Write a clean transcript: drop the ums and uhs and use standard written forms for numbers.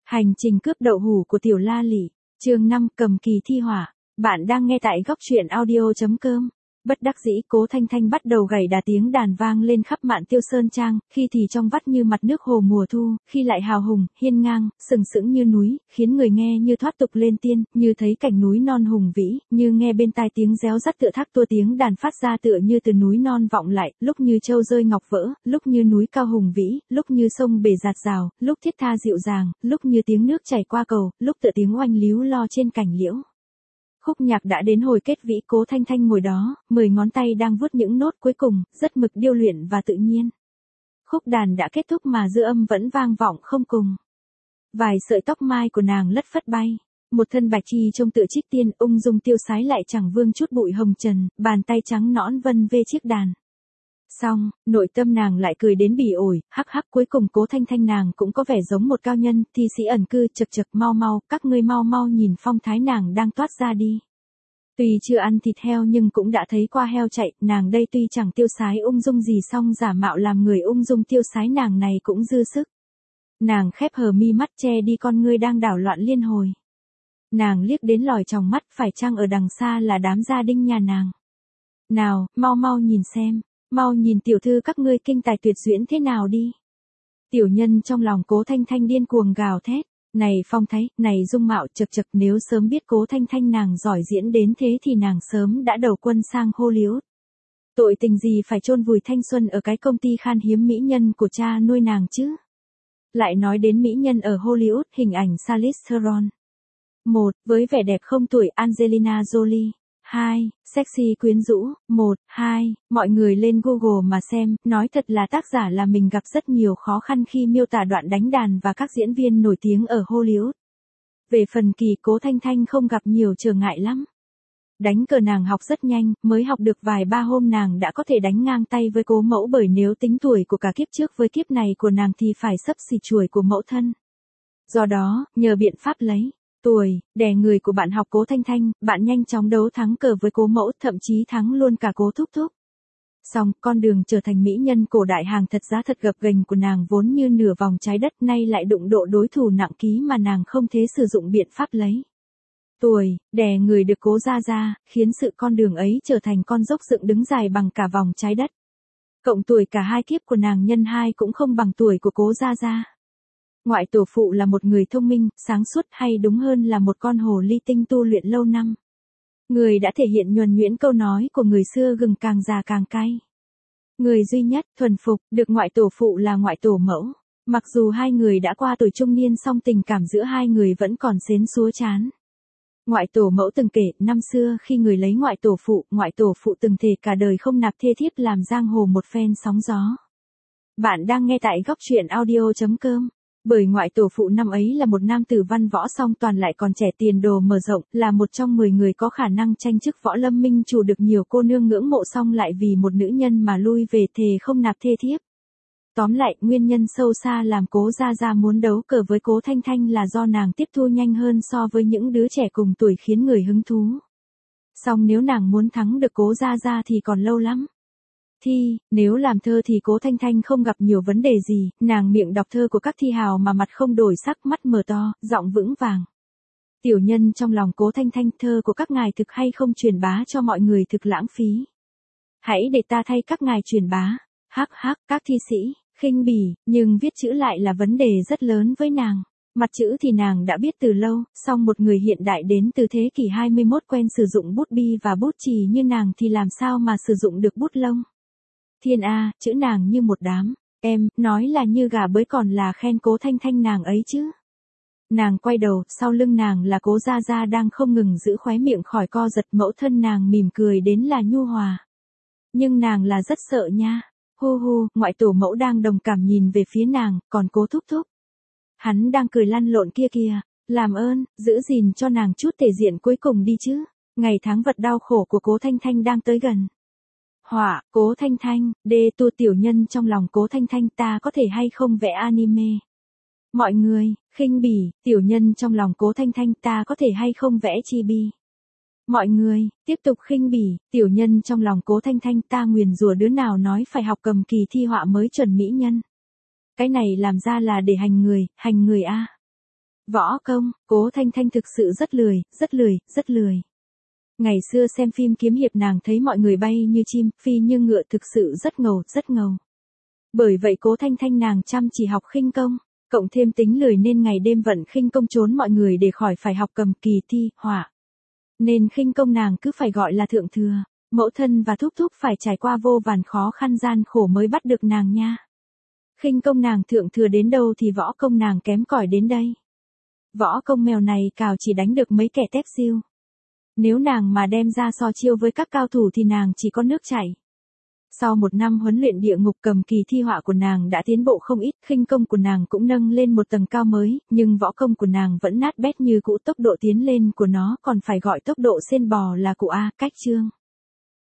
Hành trình cướp đậu hũ của Tiểu La Lị, chương 5 cầm kỳ thi họa. Bạn đang nghe tại góc truyện audio.com. Bất đắc dĩ Cố Thanh Thanh bắt đầu gảy đà, tiếng đàn vang lên khắp Mạn Tiêu Sơn Trang, khi thì trong vắt như mặt nước hồ mùa thu, khi lại hào hùng, hiên ngang, sừng sững như núi, khiến người nghe như thoát tục lên tiên, như thấy cảnh núi non hùng vĩ, như nghe bên tai tiếng réo rắt tựa thác tua, tiếng đàn phát ra tựa như từ núi non vọng lại, lúc như châu rơi ngọc vỡ, lúc như núi cao hùng vĩ, lúc như sông bể dạt dào, lúc thiết tha dịu dàng, lúc như tiếng nước chảy qua cầu, lúc tựa tiếng oanh líu lo trên cành liễu. Khúc nhạc đã đến hồi kết vĩ, Cố Thanh Thanh ngồi đó, 10 ngón tay đang vuốt những nốt cuối cùng, rất mực điêu luyện và tự nhiên. Khúc đàn đã kết thúc mà dư âm vẫn vang vọng không cùng. Vài sợi tóc mai của nàng lất phất bay, một thân bạch y trông tựa trích tiên, ung dung tiêu sái lại chẳng vương chút bụi hồng trần, bàn tay trắng nõn vân vê chiếc đàn. Xong, nội tâm nàng lại cười đến bỉ ổi, hắc hắc, cuối cùng Cố Thanh Thanh nàng cũng có vẻ giống một cao nhân, thi sĩ ẩn cư, chật chật, mau mau, các ngươi mau mau nhìn phong thái nàng đang toát ra đi. Tuy chưa ăn thịt heo nhưng cũng đã thấy qua heo chạy, nàng đây tuy chẳng tiêu sái ung dung gì song giả mạo làm người ung dung tiêu sái nàng này cũng dư sức. Nàng khép hờ mi mắt che đi con ngươi đang đảo loạn liên hồi. Nàng liếc đến lòi tròng mắt, phải chăng ở đằng xa là đám gia đinh nhà nàng. Nào, mau mau nhìn xem. Mau nhìn tiểu thư các ngươi kinh tài tuyệt duyễn thế nào đi. Tiểu nhân trong lòng Cố Thanh Thanh điên cuồng gào thét. Này phong thái, này dung mạo, chật chật, nếu sớm biết Cố Thanh Thanh nàng giỏi diễn đến thế thì nàng sớm đã đầu quân sang Hollywood. Tội tình gì phải chôn vùi thanh xuân ở cái công ty khan hiếm mỹ nhân của cha nuôi nàng chứ. Lại nói đến mỹ nhân ở Hollywood, hình ảnh Charlize Theron. 1. Với vẻ đẹp không tuổi Angelina Jolie. 2. Sexy quyến rũ. 1, 2, mọi người lên Google mà xem, nói thật là tác giả là mình gặp rất nhiều khó khăn khi miêu tả đoạn đánh đàn và các diễn viên nổi tiếng ở Hollywood. Về phần kỳ, Cố Thanh Thanh không gặp nhiều trở ngại lắm. Đánh cờ nàng học rất nhanh, mới học được vài ba hôm nàng đã có thể đánh ngang tay với Cố mẫu, bởi nếu tính tuổi của cả kiếp trước với kiếp này của nàng thì phải xấp xỉ chuỗi của mẫu thân. Do đó, nhờ biện pháp lấy tuổi, đè người của bạn học Cố Thanh Thanh, bạn nhanh chóng đấu thắng cờ với Cố mẫu, thậm chí thắng luôn cả Cố thúc thúc. Xong, con đường trở thành mỹ nhân cổ đại hàng thật giá thật gập ghềnh của nàng vốn như nửa vòng trái đất, nay lại đụng độ đối thủ nặng ký mà nàng không thể sử dụng biện pháp lấy tuổi, đè người được Cố gia gia, khiến sự con đường ấy trở thành con dốc dựng đứng dài bằng cả vòng trái đất. Cộng tuổi cả hai kiếp của nàng nhân 2 cũng không bằng tuổi của Cố gia gia. Ngoại tổ phụ là một người thông minh, sáng suốt, hay đúng hơn là một con hồ ly tinh tu luyện lâu năm. Người đã thể hiện nhuần nhuyễn câu nói của người xưa, gừng càng già càng cay. Người duy nhất thuần phục được ngoại tổ phụ là ngoại tổ mẫu. Mặc dù hai người đã qua tuổi trung niên song tình cảm giữa hai người vẫn còn xến xúa chán. Ngoại tổ mẫu từng kể, năm xưa khi người lấy ngoại tổ phụ từng thề cả đời không nạp thê thiếp, làm giang hồ một phen sóng gió. Bạn đang nghe tại góc truyện audio.com. Bởi ngoại tổ phụ năm ấy là một nam tử văn võ song toàn, lại còn trẻ, tiền đồ mở rộng, là một trong 10 người có khả năng tranh chức võ lâm minh chủ, được nhiều cô nương ngưỡng mộ, song lại vì một nữ nhân mà lui về thề không nạp thê thiếp. Tóm lại, nguyên nhân sâu xa làm Cố gia gia muốn đấu cờ với Cố Thanh Thanh là do nàng tiếp thu nhanh hơn so với những đứa trẻ cùng tuổi, khiến người hứng thú. Song nếu nàng muốn thắng được Cố gia gia thì còn lâu lắm. Nếu làm thơ thì Cố Thanh Thanh không gặp nhiều vấn đề gì, nàng miệng đọc thơ của các thi hào mà mặt không đổi sắc, mắt mở to, giọng vững vàng. Tiểu nhân trong lòng Cố Thanh Thanh, thơ của các ngài thực hay không truyền bá cho mọi người thực lãng phí. Hãy để ta thay các ngài truyền bá. Hắc hắc, các thi sĩ khinh bỉ, nhưng viết chữ lại là vấn đề rất lớn với nàng. Mặt chữ thì nàng đã biết từ lâu, song một người hiện đại đến từ thế kỷ 21 quen sử dụng bút bi và bút chì như nàng thì làm sao mà sử dụng được bút lông. Thiên A, chữ nàng như một đám, nói là như gà bới còn là khen Cố Thanh Thanh nàng ấy chứ. Nàng quay đầu, sau lưng nàng là Cố gia gia đang không ngừng giữ khóe miệng khỏi co giật, mẫu thân nàng mỉm cười đến là nhu hòa. Nhưng nàng là rất sợ nha. Hu hu, ngoại tổ mẫu đang đồng cảm nhìn về phía nàng, còn Cố thúc thúc. Hắn đang cười lăn lộn kia kìa, làm ơn, giữ gìn cho nàng chút thể diện cuối cùng đi chứ. Ngày tháng vật đau khổ của Cố Thanh Thanh đang tới gần. Họa, Cố Thanh Thanh, tu tiểu nhân trong lòng Cố Thanh Thanh, ta có thể hay không vẽ anime. Mọi người, khinh bỉ, tiểu nhân trong lòng Cố Thanh Thanh, ta có thể hay không vẽ chibi. Mọi người, tiếp tục khinh bỉ, tiểu nhân trong lòng Cố Thanh Thanh, ta nguyền rủa đứa nào nói phải học cầm kỳ thi họa mới chuẩn mỹ nhân. Cái này làm ra là để hành người a. Võ công, Cố Thanh Thanh thực sự rất lười, rất lười, rất lười. Ngày xưa xem phim kiếm hiệp nàng thấy mọi người bay như chim, phi như ngựa thực sự rất ngầu, rất ngầu. Bởi vậy Cố Thanh Thanh nàng chăm chỉ học khinh công, cộng thêm tính lười nên ngày đêm vận khinh công trốn mọi người để khỏi phải học cầm kỳ thi, họa. Nên khinh công nàng cứ phải gọi là thượng thừa, mẫu thân và thúc thúc phải trải qua vô vàn khó khăn gian khổ mới bắt được nàng nha. Khinh công nàng thượng thừa đến đâu thì võ công nàng kém cỏi đến đây. Võ công mèo này cào chỉ đánh được mấy kẻ tép siêu. Nếu nàng mà đem ra so chiêu với các cao thủ thì nàng chỉ có nước chảy. Sau một năm huấn luyện địa ngục cầm kỳ thi họa của nàng đã tiến bộ không ít, khinh công của nàng cũng nâng lên một tầng cao mới, nhưng võ công của nàng vẫn nát bét như cũ, tốc độ tiến lên của nó còn phải gọi tốc độ sên bò là cụ A, cách chương.